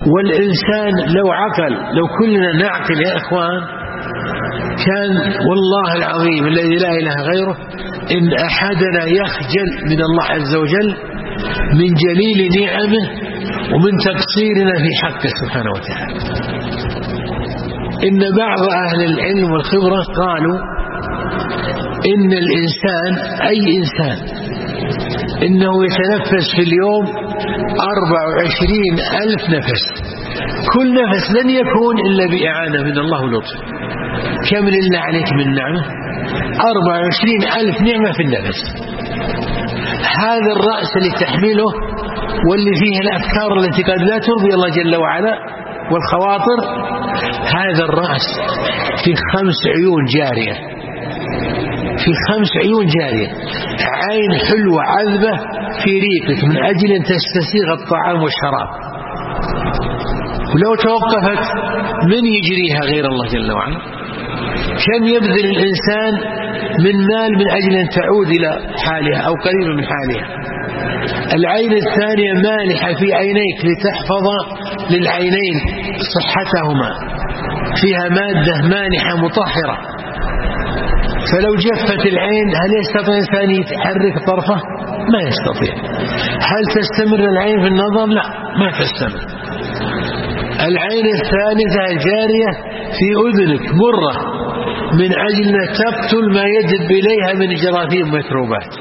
والإنسان لو عقل، لو كلنا نعقل يا إخوان، كان والله العظيم الذي لا إله غيره إن أحدنا يخجل من الله عز وجل من جليل نعمه ومن تقصيرنا في حقه سبحانه وتعالى. إن بعض أهل العلم والخبرة قالوا إن الإنسان، أي إنسان، إنه يتنفس في اليوم 24,000 نفس، كل نفس لن يكون إلا بإعانة من الله ولطفه. كم لله عليك من نعمة؟ 24,000 نعمة في النفس. هذا الرأس اللي تحمله واللي فيه الأفكار التي قد لا ترضي الله جل وعلا والخواطر، هذا الرأس في 5 عيون جارية، في 5 عيون جارية، عين حلوة عذبة في ريقك من أجل أن تستسيغ الطعام والشراب، ولو توقفت من يجريها غير الله جل وعلا؟ كم يبذل الإنسان من مال من أجل أن تعود إلى حالها أو قريبا من حالها. العين الثانية مالحة في عينيك لتحفظ للعينين صحتهما، فيها مادة مانحة مطهرة، فلو جفت العين هل يستطيع الإنسان يتحرك طرفه؟ ما يستطيع. هل تستمر العين في النظر؟ لا، ما تستمر. العين الثالثة الجارية في أذنك مرة من أجل أن تقتل ما يجذب إليها من جراثيم وميكروبات.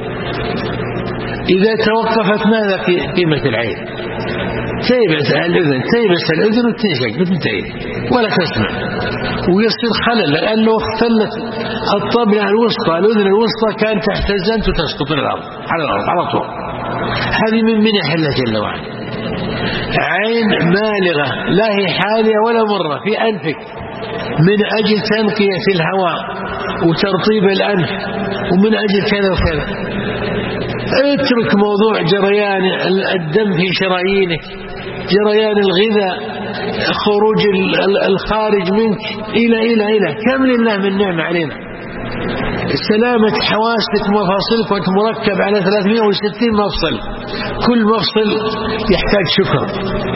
إذا توقفت ماذا قيمة العين؟ تيبس الأذن وتنشق بتنتهي ولا تسمع، ويصير خلل لأنه اختلت الطبلة الوسطى، الأذن الوسطى كانت تحتزن وتسقط الأرض على طول. هذه من منح الله جل وعلا. عين بالغة لا هي حالية ولا مرة في أنفك من أجل تنقية الهواء وترطيب الأنف ومن أجل كذا وكذا. اترك موضوع جريان الدم في شرايينك، جريان الغذاء، خروج الخارج منك إلى كم لله من نعمة علينا. سلامة حواسك ومفاصلك وانت مركب على 360 مفصل، كل مفصل يحتاج شكر.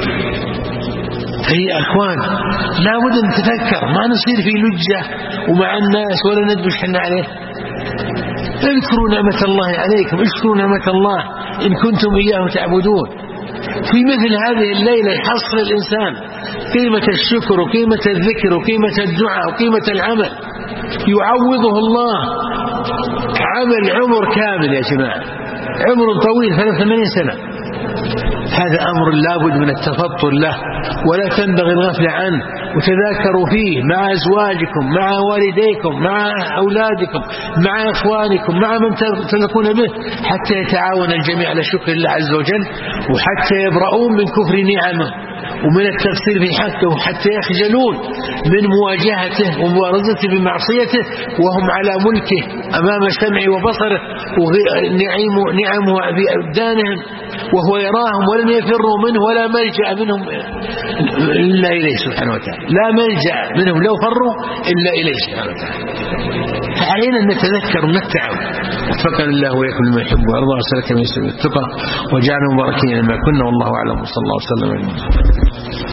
هي أخوان لابد أن نتذكر، ما نصير في لجة ومع الناس ولا ندبش حنا عليه. اذكروا نعمة الله عليكم، اشكروا نعمة الله إن كنتم إياه تعبدون. في مثل هذه الليلة يحصل الإنسان قيمة الشكر وقيمة الذكر وقيمة الدعاء وقيمة العمل، يعوضه الله عمل عمر كامل يا جماعة، عمر طويل 83 سنة. هذا أمر لابد من التفطن له ولا تنبغي الغفلة عنه، وتذاكروا فيه مع أزواجكم، مع والديكم، مع أولادكم، مع إخوانكم، مع من تلقون به، حتى يتعاون الجميع على شكر الله عز وجل، وحتى يبرؤون من كفر نعمه ومن التقصير في حقه، حتى يخجلون من مواجهته ومبارزته بمعصيته وهم على ملكه أمام سمعه وبصره ونعمه في أبدانهم، وهو يراهم ولن يفروا منه ولا ملجأ منهم إلا إليه سبحانه وتعالى، لا ملجأ منهم لو فروا إلا إليه سبحانه وتعالى. فعلينا أن نتذكر ونتعب. وفقنا الله ويكم لما يحب ويرضى وسلك من سبيل التقى وجعلنا مباركين لما كنا، والله أعلم، وصلى الله وسلم على